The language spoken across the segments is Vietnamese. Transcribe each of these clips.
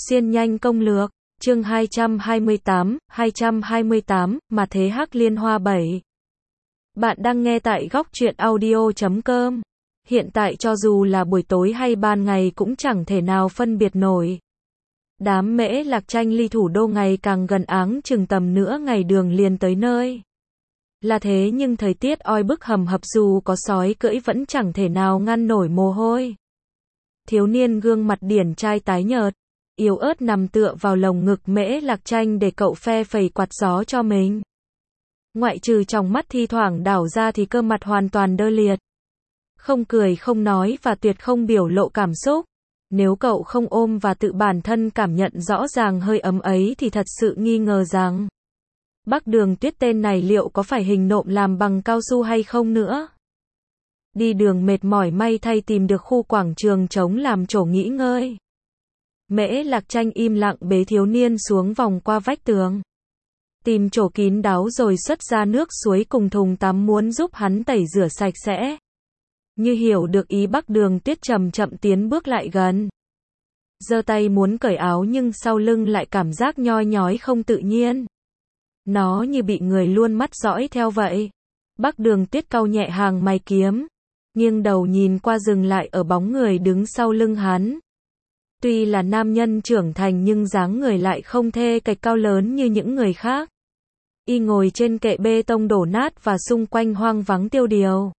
Xuyên nhanh công lược, chương 228, mà thế hắc liên hoa 7. Bạn đang nghe tại góc truyện audio.com. Hiện tại cho dù là buổi tối hay ban ngày cũng chẳng thể nào phân biệt nổi. Đám Mễ Lạc Tranh ly thủ đô ngày càng gần, áng chừng tầm nửa ngày đường liền tới nơi. Là thế nhưng thời tiết oi bức hầm hập, dù có sói cưỡi vẫn chẳng thể nào ngăn nổi mồ hôi. Thiếu niên gương mặt điển trai tái nhợt, yếu ớt nằm tựa vào lồng ngực Mễ Lạc Tranh để cậu phe phẩy quạt gió cho mình. Ngoại trừ tròng mắt thi thoảng đảo ra thì cơ mặt hoàn toàn đơ liệt. Không cười không nói và tuyệt không biểu lộ cảm xúc. Nếu cậu không ôm và tự bản thân cảm nhận rõ ràng hơi ấm ấy thì thật sự nghi ngờ rằng Bắc Đường Tuyết tên này liệu có phải hình nộm làm bằng cao su hay không nữa. Đi đường mệt mỏi may thay tìm được khu quảng trường trống làm chỗ nghỉ ngơi. Mễ Lạc Tranh im lặng bế thiếu niên xuống vòng qua vách tường. Tìm chỗ kín đáo rồi xuất ra nước suối cùng thùng tắm muốn giúp hắn tẩy rửa sạch sẽ. Như hiểu được ý, Bắc Đường Tuyết chậm chậm tiến bước lại gần. Giơ tay muốn cởi áo nhưng sau lưng lại cảm giác nhoi nhói không tự nhiên. Nó như bị người luôn mắt dõi theo vậy. Bắc Đường Tuyết cau nhẹ hàng mày kiếm, nghiêng đầu nhìn qua dừng lại ở bóng người đứng sau lưng hắn. Tuy là nam nhân trưởng thành nhưng dáng người lại không thê kệch cao lớn như những người khác. Y ngồi trên kệ bê tông đổ nát và xung quanh hoang vắng tiêu điều.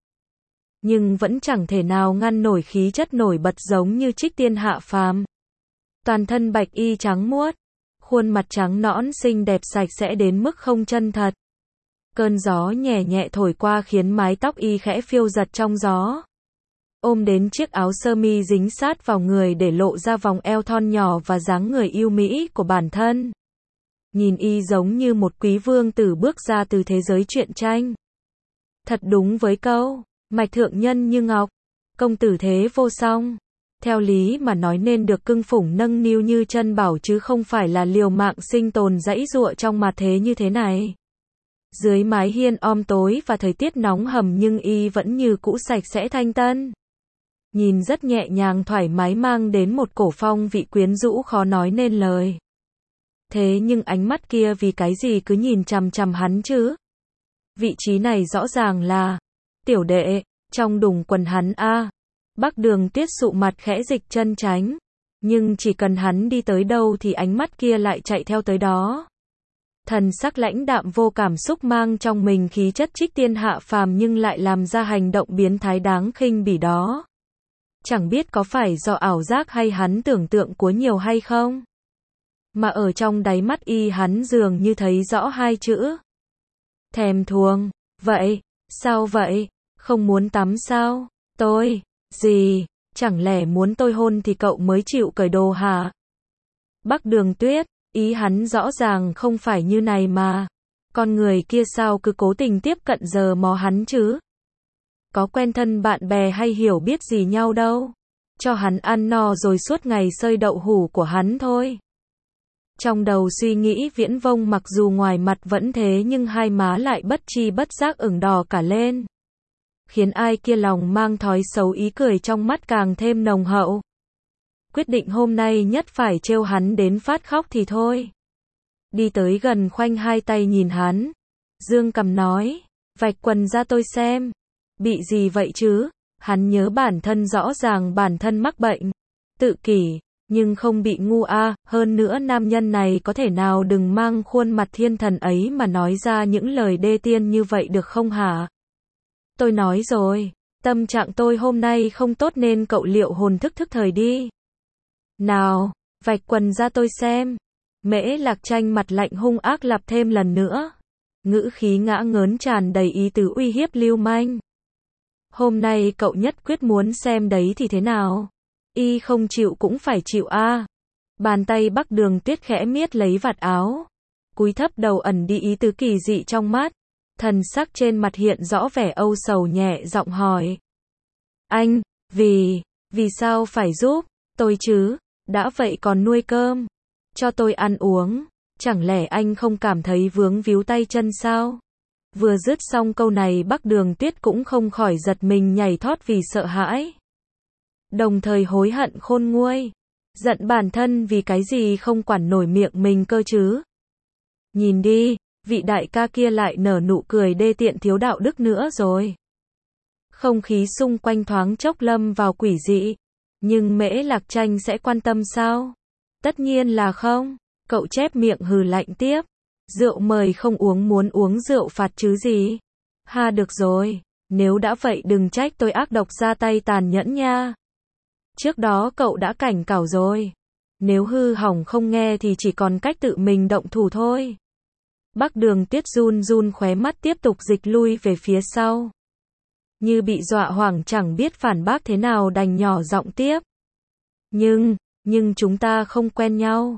Nhưng vẫn chẳng thể nào ngăn nổi khí chất nổi bật giống như trích tiên hạ phàm. Toàn thân bạch y trắng muốt, khuôn mặt trắng nõn xinh đẹp sạch sẽ đến mức không chân thật. Cơn gió nhẹ nhẹ thổi qua khiến mái tóc y khẽ phiêu giật trong gió. Ôm đến chiếc áo sơ mi dính sát vào người để lộ ra vòng eo thon nhỏ và dáng người yêu mỹ của bản thân. Nhìn y giống như một quý vương tử bước ra từ thế giới truyện tranh. Thật đúng với câu, mạch thượng nhân như ngọc, công tử thế vô song. Theo lý mà nói nên được cưng phủng nâng niu như chân bảo chứ không phải là liều mạng sinh tồn giãy giụa trong mặt thế như thế này. Dưới mái hiên om tối và thời tiết nóng hầm nhưng y vẫn như cũ sạch sẽ thanh tân. Nhìn rất nhẹ nhàng thoải mái, mang đến một cổ phong vị quyến rũ khó nói nên lời. Thế nhưng ánh mắt kia vì cái gì cứ nhìn chằm chằm hắn chứ? Vị trí này rõ ràng là tiểu đệ, trong đùng quần hắn a. Bắc Đường Tuyết sụ mặt khẽ dịch chân tránh. Nhưng chỉ cần hắn đi tới đâu thì ánh mắt kia lại chạy theo tới đó. Thần sắc lãnh đạm vô cảm xúc, mang trong mình khí chất trích tiên hạ phàm nhưng lại làm ra hành động biến thái đáng khinh bỉ đó. Chẳng biết có phải do ảo giác hay hắn tưởng tượng quá nhiều hay không? Mà ở trong đáy mắt y hắn dường như thấy rõ hai chữ. Thèm thuồng. Vậy, sao vậy? Không muốn tắm sao? Tôi, gì? Chẳng lẽ muốn tôi hôn thì cậu mới chịu cởi đồ hả? Bắc Đường Tuyết, ý hắn rõ ràng không phải như này mà. Con người kia sao cứ cố tình tiếp cận giờ mò hắn chứ? Có quen thân bạn bè hay hiểu biết gì nhau đâu. Cho hắn ăn no rồi suốt ngày xơi đậu hủ của hắn thôi. Trong đầu suy nghĩ viễn vông, mặc dù ngoài mặt vẫn thế nhưng hai má lại bất chi bất giác ửng đỏ cả lên. Khiến ai kia lòng mang thói xấu ý cười trong mắt càng thêm nồng hậu. Quyết định hôm nay nhất phải trêu hắn đến phát khóc thì thôi. Đi tới gần khoanh hai tay nhìn hắn. Dương cằm nói, vạch quần ra tôi xem. Bị gì vậy chứ? Hắn nhớ bản thân rõ ràng bản thân mắc bệnh tự kỷ, nhưng không bị ngu a. Hơn nữa nam nhân này có thể nào đừng mang khuôn mặt thiên thần ấy mà nói ra những lời đê tiện như vậy được không hả? Tôi nói rồi, tâm trạng tôi hôm nay không tốt nên cậu liệu hồn thức thời đi. Nào, vạch quần ra tôi xem. Mễ Lạc Tranh mặt lạnh hung ác lặp thêm lần nữa. Ngữ khí ngã ngớn tràn đầy ý tứ uy hiếp lưu manh. Hôm nay cậu nhất quyết muốn xem đấy thì thế nào? Y không chịu cũng phải chịu a. Bàn tay Bắc Đường Tuyết khẽ miết lấy vạt áo. Cúi thấp đầu ẩn đi ý tứ kỳ dị trong mắt. Thần sắc trên mặt hiện rõ vẻ âu sầu, nhẹ giọng hỏi. Anh, vì sao phải giúp tôi chứ? Đã vậy còn nuôi cơm cho tôi ăn uống. Chẳng lẽ anh không cảm thấy vướng víu tay chân sao? Vừa dứt xong câu này Bắc Đường Tuyết cũng không khỏi giật mình nhảy thót vì sợ hãi. Đồng thời hối hận khôn nguôi. Giận bản thân vì cái gì không quản nổi miệng mình cơ chứ. Nhìn đi, vị đại ca kia lại nở nụ cười đê tiện thiếu đạo đức nữa rồi. Không khí xung quanh thoáng chốc lâm vào quỷ dị. Nhưng Mễ Lạc Tranh sẽ quan tâm sao? Tất nhiên là không. Cậu chép miệng hừ lạnh tiếp. Rượu mời không uống, muốn uống rượu phạt chứ gì. Ha, được rồi. Nếu đã vậy đừng trách tôi ác độc ra tay tàn nhẫn nha. Trước đó cậu đã cảnh cáo rồi. Nếu hư hỏng không nghe thì chỉ còn cách tự mình động thủ thôi. Bắc Đường Tuyết run run khóe mắt tiếp tục dịch lui về phía sau. Như bị dọa hoảng chẳng biết phản bác thế nào đành nhỏ giọng tiếp. Nhưng chúng ta không quen nhau.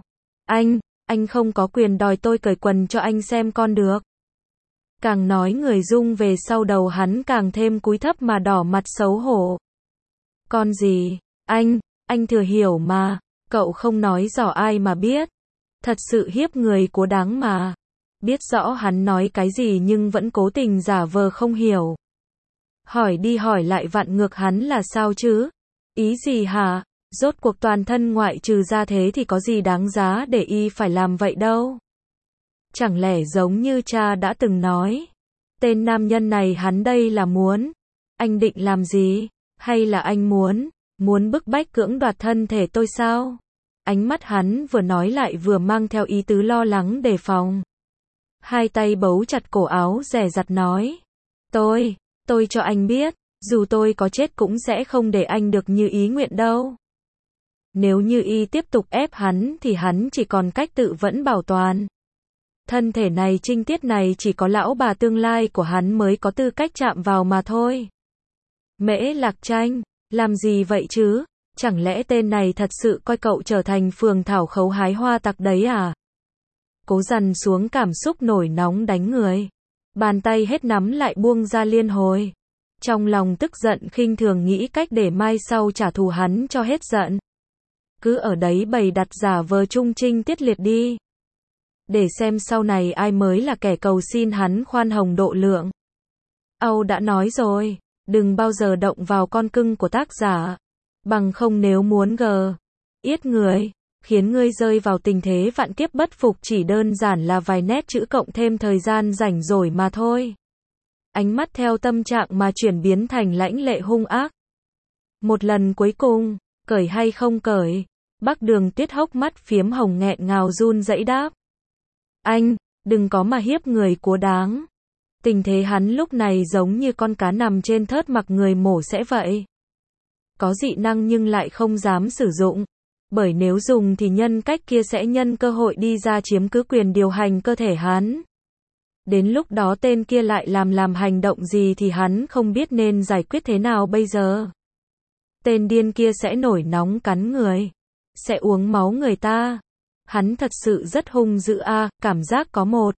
Anh không có quyền đòi tôi cởi quần cho anh xem con được. Càng nói người rung về sau đầu hắn càng thêm cúi thấp mà đỏ mặt xấu hổ. Con gì? Anh thừa hiểu mà. Cậu không nói rõ ai mà biết. Thật sự hiếp người của đáng mà. Biết rõ hắn nói cái gì nhưng vẫn cố tình giả vờ không hiểu. Hỏi đi hỏi lại vặn ngược hắn là sao chứ? Ý gì hả? Rốt cuộc toàn thân ngoại trừ ra thế thì có gì đáng giá để y phải làm vậy đâu? Chẳng lẽ giống như cha đã từng nói, tên nam nhân này hắn đây là muốn, anh định làm gì? Hay là anh muốn bức bách cưỡng đoạt thân thể tôi sao? Ánh mắt hắn vừa nói lại vừa mang theo ý tứ lo lắng đề phòng. Hai tay bấu chặt cổ áo dè dặt nói. Tôi cho anh biết, dù tôi có chết cũng sẽ không để anh được như ý nguyện đâu. Nếu như y tiếp tục ép hắn thì hắn chỉ còn cách tự vẫn bảo toàn. Thân thể này trinh tiết này chỉ có lão bà tương lai của hắn mới có tư cách chạm vào mà thôi. Mễ Lạc Tranh, làm gì vậy chứ? Chẳng lẽ tên này thật sự coi cậu trở thành phường thảo khấu hái hoa tặc đấy à? Cố dằn xuống cảm xúc nổi nóng đánh người. Bàn tay hết nắm lại buông ra liên hồi. Trong lòng tức giận khinh thường nghĩ cách để mai sau trả thù hắn cho hết giận. Cứ ở đấy bày đặt giả vờ trung trinh tiết liệt đi. Để xem sau này ai mới là kẻ cầu xin hắn khoan hồng độ lượng. Âu đã nói rồi, đừng bao giờ động vào con cưng của tác giả. Bằng không nếu muốn yết người, khiến ngươi rơi vào tình thế vạn kiếp bất phục chỉ đơn giản là vài nét chữ cộng thêm thời gian rảnh rỗi mà thôi. Ánh mắt theo tâm trạng mà chuyển biến thành lãnh lệ hung ác. Một lần cuối cùng, cởi hay không cởi? Bắc Đường Tuyết hốc mắt phiếm hồng nghẹn ngào run rẩy đáp. Anh, đừng có mà hiếp người của đáng. Tình thế hắn lúc này giống như con cá nằm trên thớt mặc người mổ sẽ vậy. Có dị năng nhưng lại không dám sử dụng. Bởi nếu dùng thì nhân cách kia sẽ nhân cơ hội đi ra chiếm cứ quyền điều hành cơ thể hắn. Đến lúc đó tên kia lại làm hành động gì thì hắn không biết nên giải quyết thế nào bây giờ. Tên điên kia sẽ nổi nóng cắn người. Sẽ uống máu người ta. Hắn thật sự rất hung dữ a, cảm giác có một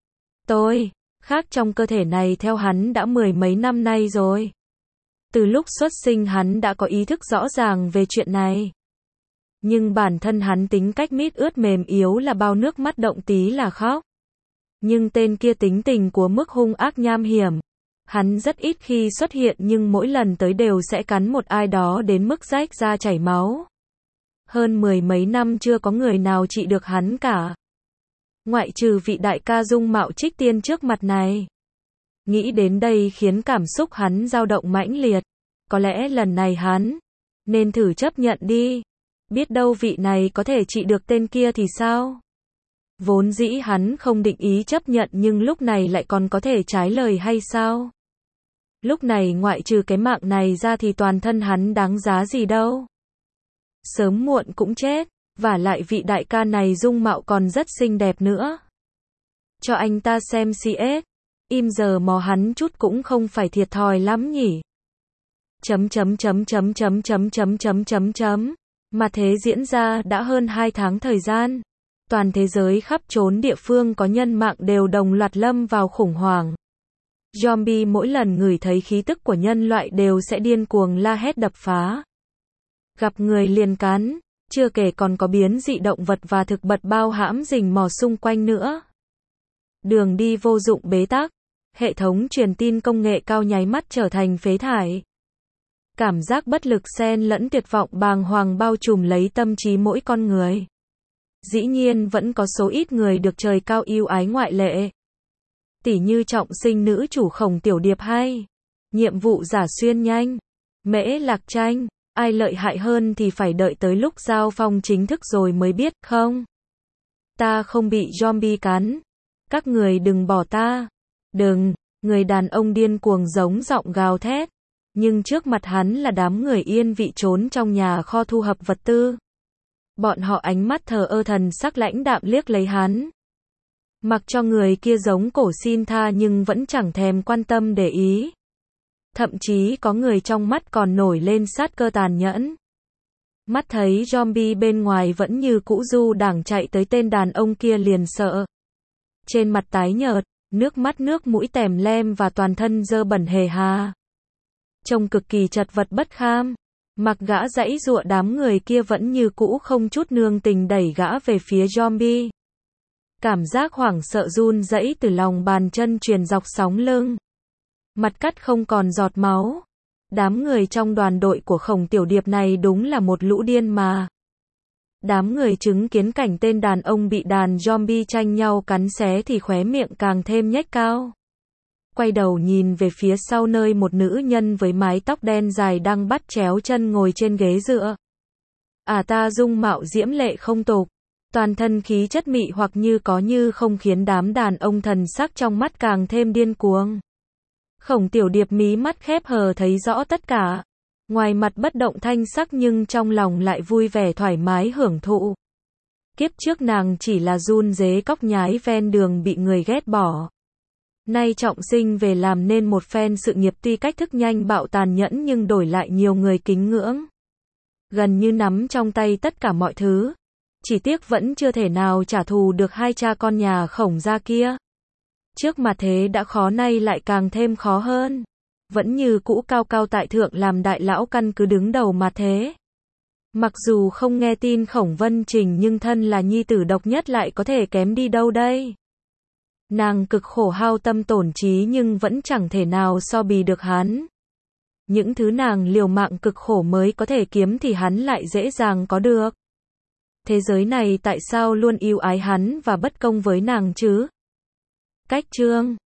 khác trong cơ thể này theo hắn đã mười mấy năm nay rồi. Từ lúc xuất sinh hắn đã có ý thức rõ ràng về chuyện này. Nhưng bản thân hắn tính cách mít ướt mềm yếu là bao nước mắt động tí là khóc. Nhưng tên kia tính tình của mức hung ác nham hiểm. Hắn rất ít khi xuất hiện nhưng mỗi lần tới đều sẽ cắn một ai đó đến mức rách da chảy máu. Hơn mười mấy năm chưa có người nào trị được hắn cả. Ngoại trừ vị đại ca dung mạo trích tiên trước mặt này. Nghĩ đến đây khiến cảm xúc hắn dao động mãnh liệt. Có lẽ lần này hắn nên thử chấp nhận đi. Biết đâu vị này có thể trị được tên kia thì sao? Vốn dĩ hắn không định ý chấp nhận nhưng lúc này lại còn có thể trái lời hay sao? Lúc này ngoại trừ cái mạng này ra thì toàn thân hắn đáng giá gì đâu. Sớm muộn cũng chết. Và lại vị đại ca này dung mạo còn rất xinh đẹp nữa. Cho anh ta xem CS. Im giờ mò hắn chút cũng không phải thiệt thòi lắm nhỉ. Mà thế diễn ra đã hơn 2 tháng thời gian. Toàn thế giới khắp trốn địa phương có nhân mạng đều đồng loạt lâm vào khủng hoảng. Zombie mỗi lần ngửi thấy khí tức của nhân loại đều sẽ điên cuồng la hét đập phá. Gặp người liền cắn. Chưa kể còn có biến dị động vật và thực vật bao hãm rình mò xung quanh nữa. Đường đi vô dụng bế tắc. Hệ thống truyền tin công nghệ cao nháy mắt trở thành phế thải. Cảm giác bất lực xen lẫn tuyệt vọng bàng hoàng bao trùm lấy tâm trí mỗi con người. Dĩ nhiên vẫn có số ít người được trời cao ưu ái ngoại lệ. Tỉ như trọng sinh nữ chủ Khổng Tiểu Điệp hay nhiệm vụ giả xuyên nhanh, Mễ Lạc Tranh. Ai lợi hại hơn thì phải đợi tới lúc giao phong chính thức rồi mới biết, không? Ta không bị zombie cắn. Các người đừng bỏ ta. Đừng, người đàn ông điên cuồng giống giọng gào thét. Nhưng trước mặt hắn là đám người yên vị trốn trong nhà kho thu thập vật tư. Bọn họ ánh mắt thờ ơ thần sắc lãnh đạm liếc lấy hắn. Mặc cho người kia giống cổ xin tha nhưng vẫn chẳng thèm quan tâm để ý. Thậm chí có người trong mắt còn nổi lên sát cơ tàn nhẫn. Mắt thấy zombie bên ngoài vẫn như cũ du đảng chạy tới tên đàn ông kia liền sợ. Trên mặt tái nhợt, nước mắt nước mũi tèm lem và toàn thân dơ bẩn hề hà. Trông cực kỳ chật vật bất kham. Mặc gã giãy giụa đám người kia vẫn như cũ không chút nương tình đẩy gã về phía zombie. Cảm giác hoảng sợ run rẩy từ lòng bàn chân truyền dọc sóng lưng. Mặt cắt không còn giọt máu. Đám người trong đoàn đội của Khổng Tiểu Điệp này đúng là một lũ điên mà. Đám người chứng kiến cảnh tên đàn ông bị đàn zombie tranh nhau cắn xé thì khóe miệng càng thêm nhếch cao. Quay đầu nhìn về phía sau nơi một nữ nhân với mái tóc đen dài đang bắt chéo chân ngồi trên ghế dựa. Ta dung mạo diễm lệ không tục, toàn thân khí chất mị hoặc như có như không khiến đám đàn ông thần sắc trong mắt càng thêm điên cuồng. Khổng Tiểu Điệp mí mắt khép hờ thấy rõ tất cả. Ngoài mặt bất động thanh sắc nhưng trong lòng lại vui vẻ thoải mái hưởng thụ. Kiếp trước nàng chỉ là run rế cóc nhái ven đường bị người ghét bỏ. Nay trọng sinh về làm nên một phen sự nghiệp tuy cách thức nhanh bạo tàn nhẫn nhưng đổi lại nhiều người kính ngưỡng. Gần như nắm trong tay tất cả mọi thứ. Chỉ tiếc vẫn chưa thể nào trả thù được hai cha con nhà Khổng gia kia. Trước mà thế đã khó nay lại càng thêm khó hơn. Vẫn như cũ cao cao tại thượng làm đại lão căn cứ đứng đầu mà thế. Mặc dù không nghe tin Khổng Vân Trình nhưng thân là nhi tử độc nhất lại có thể kém đi đâu đây. Nàng cực khổ hao tâm tổn trí nhưng vẫn chẳng thể nào so bì được hắn. Những thứ nàng liều mạng cực khổ mới có thể kiếm thì hắn lại dễ dàng có được. Thế giới này tại sao luôn ưu ái hắn và bất công với nàng chứ? Cách chương